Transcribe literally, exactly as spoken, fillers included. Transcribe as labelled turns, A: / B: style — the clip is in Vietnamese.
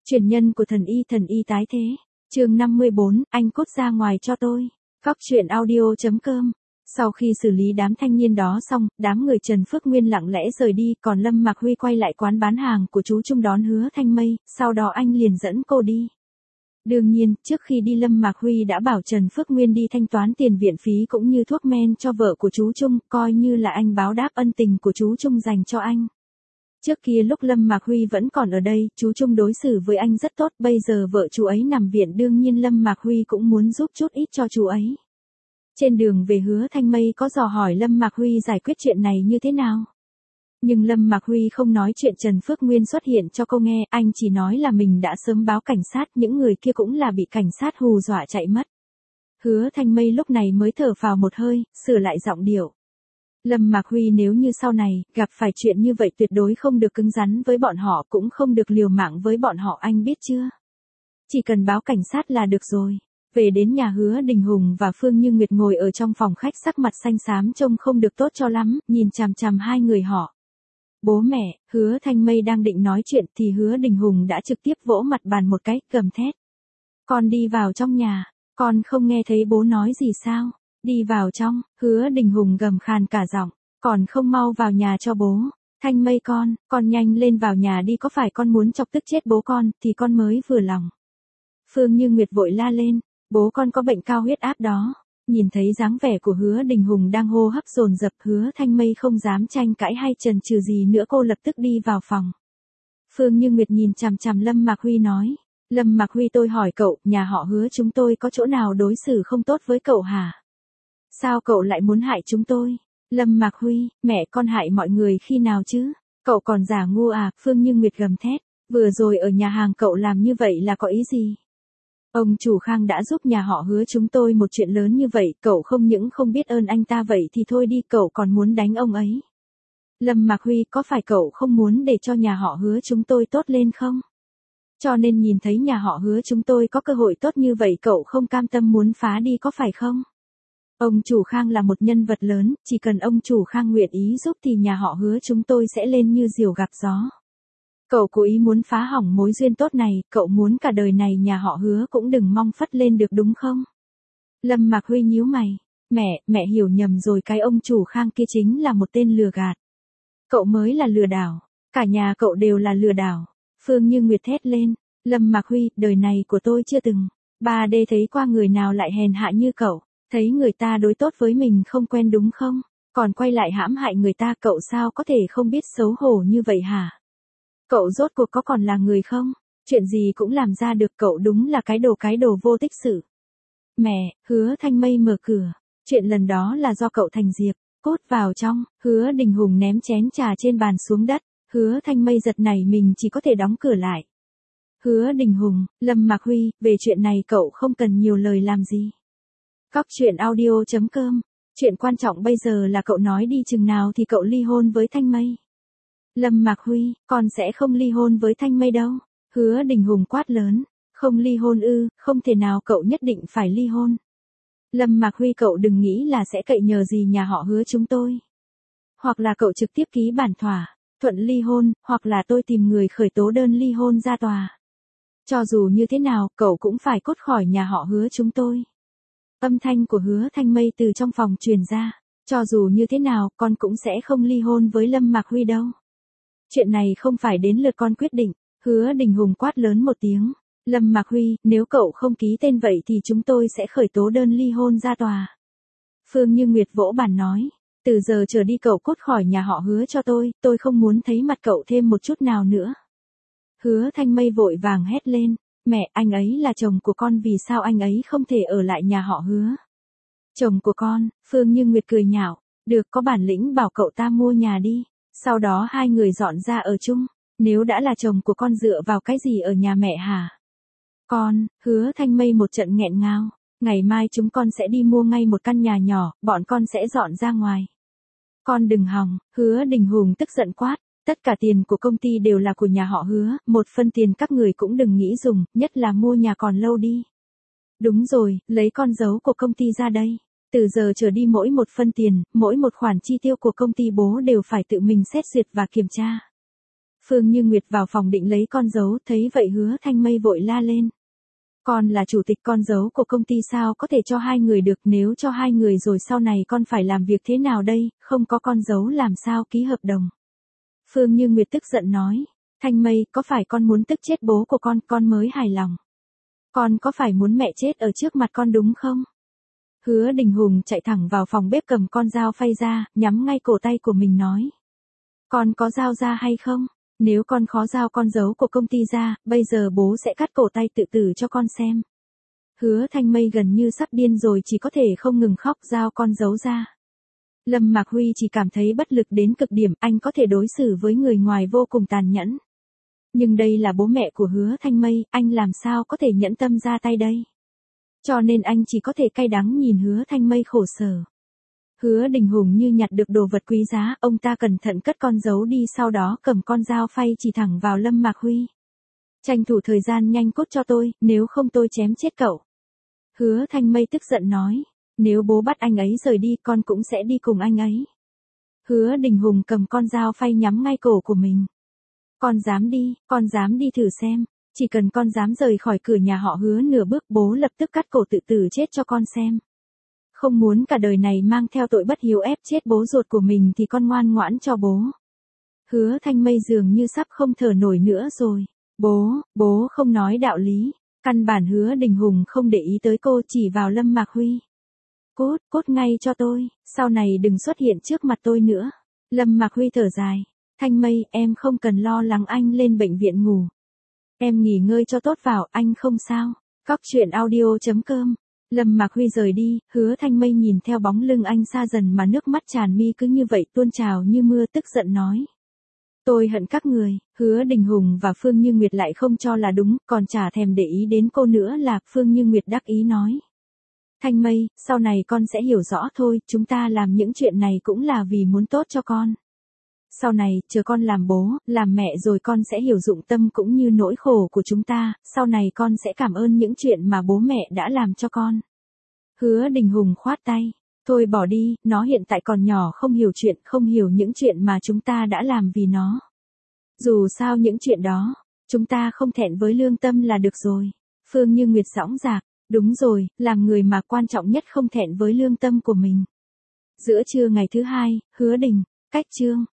A: Truyền nhân của thần y thần y tái thế. Chương năm mươi bốn, anh cút ra ngoài cho tôi. Cóc truyện audio chấm com. Sau khi xử lý đám thanh niên đó xong, đám người Trần Phước Nguyên lặng lẽ rời đi, còn Lâm Mạc Huy quay lại quán bán hàng của chú Trung đón Hứa Thanh Mây, sau đó anh liền dẫn cô đi. Đương nhiên, trước khi đi Lâm Mạc Huy đã bảo Trần Phước Nguyên đi thanh toán tiền viện phí cũng như thuốc men cho vợ của chú Trung, coi như là anh báo đáp ân tình của chú Trung dành cho anh. Trước kia lúc Lâm Mạc Huy vẫn còn ở đây, chú Trung đối xử với anh rất tốt, bây giờ vợ chú ấy nằm viện đương nhiên Lâm Mạc Huy cũng muốn giúp chút ít cho chú ấy. Trên đường về Hứa Thanh Mây có dò hỏi Lâm Mạc Huy giải quyết chuyện này như thế nào. Nhưng Lâm Mạc Huy không nói chuyện Trần Phước Nguyên xuất hiện cho cô nghe, anh chỉ nói là mình đã sớm báo cảnh sát, những người kia cũng là bị cảnh sát hù dọa chạy mất. Hứa Thanh Mây lúc này mới thở phào một hơi, sửa lại giọng điệu. Lâm Mạc Huy nếu như sau này, gặp phải chuyện như vậy tuyệt đối không được cứng rắn với bọn họ, cũng không được liều mạng với bọn họ, anh biết chưa? Chỉ cần báo cảnh sát là được rồi. Về đến nhà Hứa Đình Hùng và Phương Như Nguyệt ngồi ở trong phòng khách sắc mặt xanh xám trông không được tốt cho lắm, nhìn chằm chằm hai người họ. Bố mẹ, Hứa Thanh Mây đang định nói chuyện thì Hứa Đình Hùng đã trực tiếp vỗ mặt bàn một cái, gầm thét. Con đi vào trong nhà, con không nghe thấy bố nói gì sao? Đi vào trong, Hứa Đình Hùng gầm khàn cả giọng, còn không mau vào nhà cho bố. Thanh Mây con, con nhanh lên vào nhà đi, có phải con muốn chọc tức chết bố con thì con mới vừa lòng. Phương Như Nguyệt vội la lên, bố con có bệnh cao huyết áp đó. Nhìn thấy dáng vẻ của Hứa Đình Hùng đang hô hấp dồn dập, Hứa Thanh Mây không dám tranh cãi hay chần chừ gì nữa, cô lập tức đi vào phòng. Phương Như Nguyệt nhìn chằm chằm Lâm Mạc Huy nói, Lâm Mạc Huy tôi hỏi cậu, nhà họ Hứa chúng tôi có chỗ nào đối xử không tốt với cậu hả? Sao cậu lại muốn hại chúng tôi? Lâm Mạc Huy, mẹ con hại mọi người khi nào chứ? Cậu còn giả ngu à? Phương Như Nguyệt gầm thét, vừa rồi ở nhà hàng cậu làm như vậy là có ý gì? Ông chủ Khang đã giúp nhà họ Hứa chúng tôi một chuyện lớn như vậy, cậu không những không biết ơn anh ta vậy thì thôi đi, cậu còn muốn đánh ông ấy. Lâm Mạc Huy, có phải cậu không muốn để cho nhà họ Hứa chúng tôi tốt lên không? Cho nên nhìn thấy nhà họ Hứa chúng tôi có cơ hội tốt như vậy cậu không cam tâm muốn phá đi có phải không? Ông chủ Khang là một nhân vật lớn, chỉ cần ông chủ Khang nguyện ý giúp thì nhà họ Hứa chúng tôi sẽ lên như diều gặp gió. Cậu cố ý muốn phá hỏng mối duyên tốt này, cậu muốn cả đời này nhà họ Hứa cũng đừng mong phất lên được đúng không? Lâm Mạc Huy nhíu mày, mẹ, mẹ hiểu nhầm rồi, cái ông chủ Khang kia chính là một tên lừa gạt. Cậu mới là lừa đảo, cả nhà cậu đều là lừa đảo. Phương Như Nguyệt thét lên, Lâm Mạc Huy, đời này của tôi chưa từng, ba D thấy qua người nào lại hèn hạ như cậu, thấy người ta đối tốt với mình không quen đúng không? Còn quay lại hãm hại người ta, cậu sao có thể không biết xấu hổ như vậy hả? Cậu rốt cuộc có còn là người không? Chuyện gì cũng làm ra được, cậu đúng là cái đồ cái đồ vô tích sự. Mẹ, Hứa Thanh Mây mở cửa, chuyện lần đó là do cậu thành diệp, cốt vào trong, Hứa Đình Hùng ném chén trà trên bàn xuống đất, Hứa Thanh Mây giật nảy mình chỉ có thể đóng cửa lại. Hứa Đình Hùng, Lâm Mạc Huy, về chuyện này cậu không cần nhiều lời làm gì. Cóc truyện audio chấm com, chuyện quan trọng bây giờ là cậu nói đi chừng nào thì cậu ly hôn với Thanh Mây. Lâm Mạc Huy, con sẽ không ly hôn với Thanh Mây đâu. Hứa Đình Hùng quát lớn, không ly hôn ư, không thể nào, cậu nhất định phải ly hôn. Lâm Mạc Huy, cậu đừng nghĩ là sẽ cậy nhờ gì nhà họ Hứa chúng tôi. Hoặc là cậu trực tiếp ký bản thỏa thuận ly hôn, hoặc là tôi tìm người khởi tố đơn ly hôn ra tòa. Cho dù như thế nào, cậu cũng phải cút khỏi nhà họ Hứa chúng tôi. Âm thanh của Hứa Thanh Mây từ trong phòng truyền ra, cho dù như thế nào, con cũng sẽ không ly hôn với Lâm Mạc Huy đâu. Chuyện này không phải đến lượt con quyết định. Hứa Đình Hùng quát lớn một tiếng, Lâm Mạc Huy, nếu cậu không ký tên vậy thì chúng tôi sẽ khởi tố đơn ly hôn ra tòa. Phương Như Nguyệt vỗ bàn nói, từ giờ trở đi cậu cút khỏi nhà họ Hứa cho tôi, tôi không muốn thấy mặt cậu thêm một chút nào nữa. Hứa Thanh Mây vội vàng hét lên, mẹ, anh ấy là chồng của con, vì sao anh ấy không thể ở lại nhà họ Hứa? Chồng của con, Phương Như Nguyệt cười nhạo, được, có bản lĩnh bảo cậu ta mua nhà đi, sau đó hai người dọn ra ở chung, nếu đã là chồng của con dựa vào cái gì ở nhà mẹ hả? Con, Hứa Thanh Mây một trận nghẹn ngào, ngày mai chúng con sẽ đi mua ngay một căn nhà nhỏ, bọn con sẽ dọn ra ngoài. Con đừng hòng, Hứa Đình Hùng tức giận quát, tất cả tiền của công ty đều là của nhà họ Hứa, một phân tiền các người cũng đừng nghĩ dùng, nhất là mua nhà còn lâu đi. Đúng rồi, lấy con dấu của công ty ra đây. Từ giờ trở đi mỗi một phân tiền, mỗi một khoản chi tiêu của công ty bố đều phải tự mình xét duyệt và kiểm tra. Phương Như Nguyệt vào phòng định lấy con dấu, thấy vậy Hứa Thanh Mây vội la lên. Con là chủ tịch, con dấu của công ty sao có thể cho hai người được, nếu cho hai người rồi sau này con phải làm việc thế nào đây, không có con dấu làm sao ký hợp đồng. Phương Như Nguyệt tức giận nói, Thanh Mây, có phải con muốn tức chết bố của con, con mới hài lòng. Con có phải muốn mẹ chết ở trước mặt con đúng không? Hứa Đình Hùng chạy thẳng vào phòng bếp cầm con dao phay ra, nhắm ngay cổ tay của mình nói. Con có dao ra hay không? Nếu con khó giao con dấu của công ty ra, bây giờ bố sẽ cắt cổ tay tự tử cho con xem. Hứa Thanh Mây gần như sắp điên rồi, chỉ có thể không ngừng khóc giao con dấu ra. Lâm Mạc Huy chỉ cảm thấy bất lực đến cực điểm, anh có thể đối xử với người ngoài vô cùng tàn nhẫn. Nhưng đây là bố mẹ của Hứa Thanh Mây, anh làm sao có thể nhẫn tâm ra tay đây? Cho nên anh chỉ có thể cay đắng nhìn Hứa Thanh Mây khổ sở. Hứa Đình Hùng như nhặt được đồ vật quý giá, ông ta cẩn thận cất con dấu đi, sau đó cầm con dao phay chỉ thẳng vào Lâm Mạc Huy. Tranh thủ thời gian nhanh cốt cho tôi, nếu không tôi chém chết cậu. Hứa Thanh Mây tức giận nói, nếu bố bắt anh ấy rời đi con cũng sẽ đi cùng anh ấy. Hứa Đình Hùng cầm con dao phay nhắm ngay cổ của mình. Con dám đi, con dám đi thử xem, chỉ cần con dám rời khỏi cửa nhà họ Hứa nửa bước bố lập tức cắt cổ tự tử chết cho con xem. Không muốn cả đời này mang theo tội bất hiếu ép chết bố ruột của mình thì con ngoan ngoãn cho bố. Hứa Thanh Mây dường như sắp không thở nổi nữa rồi. Bố, bố không nói đạo lý. Căn bản Hứa Đình Hùng không để ý tới cô, chỉ vào Lâm Mạc Huy. Cút, cút ngay cho tôi, sau này đừng xuất hiện trước mặt tôi nữa. Lâm Mạc Huy thở dài. Thanh Mây, em không cần lo lắng, anh lên bệnh viện ngủ. Em nghỉ ngơi cho tốt vào, anh không sao. Cóc truyện audio chấm com. Lâm Mạc Huy rời đi, Hứa Thanh Mây nhìn theo bóng lưng anh xa dần mà nước mắt tràn mi cứ như vậy tuôn trào như mưa, tức giận nói. Tôi hận các người. Hứa Đình Hùng và Phương Như Nguyệt lại không cho là đúng, còn chả thèm để ý đến cô nữa là Phương Như Nguyệt đắc ý nói. Thanh Mây, sau này con sẽ hiểu rõ thôi, chúng ta làm những chuyện này cũng là vì muốn tốt cho con. Sau này, chờ con làm bố, làm mẹ rồi con sẽ hiểu dụng tâm cũng như nỗi khổ của chúng ta, sau này con sẽ cảm ơn những chuyện mà bố mẹ đã làm cho con. Hứa Đình Hùng khoát tay, thôi bỏ đi, nó hiện tại còn nhỏ không hiểu chuyện, không hiểu những chuyện mà chúng ta đã làm vì nó. Dù sao những chuyện đó, chúng ta không thẹn với lương tâm là được rồi. Phương Như Nguyệt dõng dạc, đúng rồi, làm người mà quan trọng nhất không thẹn với lương tâm của mình. Giữa trưa ngày thứ hai, Hứa Đình, cách chương.